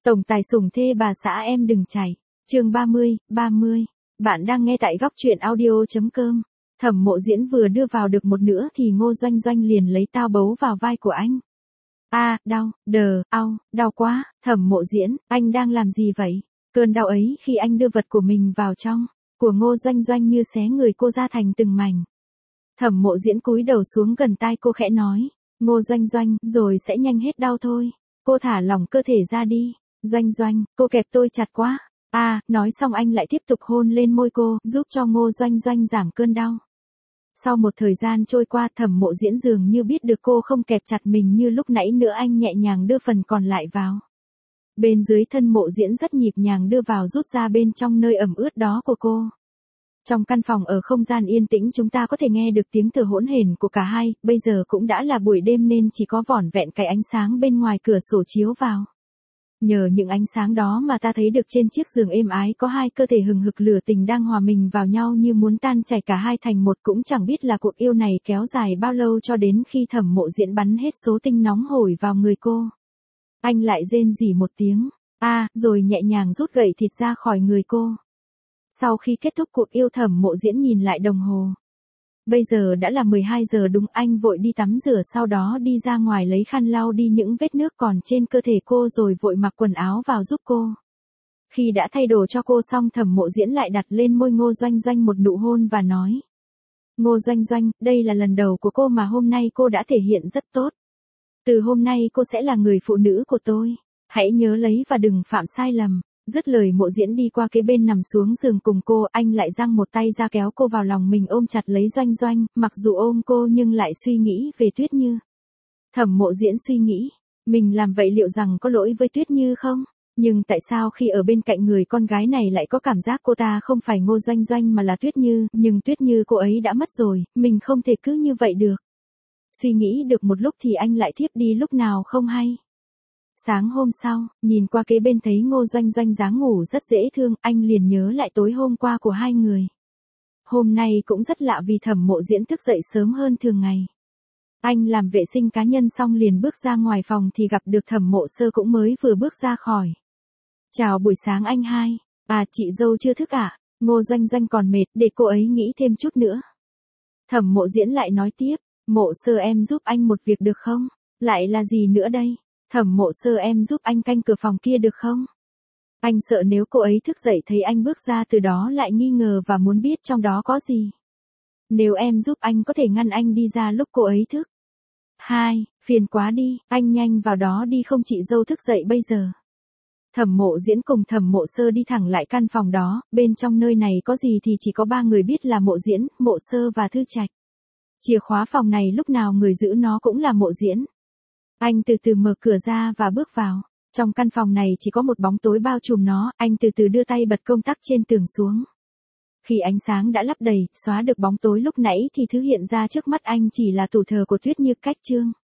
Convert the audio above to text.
Tổng tài sủng thê bà xã em đừng chạy. Chương 30. Bạn đang nghe tại góc truyện audio.com. Thẩm Mộ Diễn vừa đưa vào được một nửa thì Ngô Doanh Doanh liền lấy dao bấu vào vai của anh. Đau, đau quá, Thẩm Mộ Diễn, anh đang làm gì vậy? Cơn đau ấy khi anh đưa vật của mình vào trong, của Ngô Doanh Doanh như xé người cô ra thành từng mảnh. Thẩm Mộ Diễn cúi đầu xuống gần tai cô khẽ nói, Ngô Doanh Doanh, rồi sẽ nhanh hết đau thôi. Cô thả lỏng cơ thể ra đi. Doanh Doanh, cô kẹp tôi chặt quá. Nói xong anh lại tiếp tục hôn lên môi cô, giúp cho Ngô Doanh Doanh giảm cơn đau. Sau một thời gian trôi qua, Thẩm Mộ Diễn dường như biết được cô không kẹp chặt mình như lúc nãy nữa, anh nhẹ nhàng đưa phần còn lại vào. Bên dưới thân Mộ Diễn rất nhịp nhàng đưa vào rút ra bên trong nơi ẩm ướt đó của cô. Trong căn phòng ở không gian yên tĩnh chúng ta có thể nghe được tiếng thở hỗn hển của cả hai, bây giờ cũng đã là buổi đêm nên chỉ có vỏn vẹn cái ánh sáng bên ngoài cửa sổ chiếu vào. Nhờ những ánh sáng đó mà ta thấy được trên chiếc giường êm ái có hai cơ thể hừng hực lửa tình đang hòa mình vào nhau như muốn tan chảy cả hai thành một, cũng chẳng biết là cuộc yêu này kéo dài bao lâu cho đến khi Thẩm Mộ Diễn bắn hết số tinh nóng hổi vào người cô. Anh lại rên rỉ một tiếng, rồi nhẹ nhàng rút gậy thịt ra khỏi người cô. Sau khi kết thúc cuộc yêu, Thẩm Mộ Diễn nhìn lại đồng hồ. Bây giờ đã là 12 giờ đúng, anh vội đi tắm rửa sau đó đi ra ngoài lấy khăn lau đi những vết nước còn trên cơ thể cô rồi vội mặc quần áo vào giúp cô. Khi đã thay đồ cho cô xong, Thẩm Mộ Diễn lại đặt lên môi Ngô Doanh Doanh một nụ hôn và nói. Ngô Doanh Doanh, đây là lần đầu của cô mà hôm nay cô đã thể hiện rất tốt. Từ hôm nay cô sẽ là người phụ nữ của tôi. Hãy nhớ lấy và đừng phạm sai lầm. Dứt lời, Mộ Diễn đi qua kế bên nằm xuống giường cùng cô, anh lại giang một tay ra kéo cô vào lòng mình ôm chặt lấy Doanh Doanh, mặc dù ôm cô nhưng lại suy nghĩ về Tuyết Như. Thẩm Mộ Diễn suy nghĩ, mình làm vậy liệu rằng có lỗi với Tuyết Như không? Nhưng tại sao khi ở bên cạnh người con gái này lại có cảm giác cô ta không phải Ngô Doanh Doanh mà là Tuyết Như, nhưng Tuyết Như cô ấy đã mất rồi, mình không thể cứ như vậy được. Suy nghĩ được một lúc thì anh lại thiếp đi lúc nào không hay. Sáng hôm sau, nhìn qua kế bên thấy Ngô Doanh Doanh dáng ngủ rất dễ thương, anh liền nhớ lại tối hôm qua của hai người. Hôm nay cũng rất lạ vì Thẩm Mộ Diễn thức dậy sớm hơn thường ngày. Anh làm vệ sinh cá nhân xong liền bước ra ngoài phòng thì gặp được Thẩm Mộ Sơ cũng mới vừa bước ra khỏi. Chào buổi sáng anh hai. Chị dâu chưa thức à? Ngô Doanh Doanh còn mệt, để cô ấy nghĩ thêm chút nữa. Thẩm Mộ Diễn lại nói tiếp, Mộ Sơ em giúp anh một việc được không? Lại là gì nữa đây? Thẩm Mộ Sơ em giúp anh canh cửa phòng kia được không? Anh sợ nếu cô ấy thức dậy thấy anh bước ra từ đó lại nghi ngờ và muốn biết trong đó có gì. Nếu em giúp anh có thể ngăn anh đi ra lúc cô ấy thức. Phiền quá đi, anh nhanh vào đó đi không chị dâu thức dậy bây giờ. Thẩm Mộ Diễn cùng Thẩm Mộ Sơ đi thẳng lại căn phòng đó, bên trong nơi này có gì thì chỉ có ba người biết là Mộ Diễn, Mộ Sơ và Thư Trạch. Chìa khóa phòng này lúc nào người giữ nó cũng là Mộ Diễn. Anh từ từ mở cửa ra và bước vào. Trong căn phòng này chỉ có một bóng tối bao trùm nó, anh từ từ đưa tay bật công tắc trên tường xuống. Khi ánh sáng đã lấp đầy, xóa được bóng tối lúc nãy thì thứ hiện ra trước mắt anh chỉ là tủ thờ của Tuyết Như cách trương.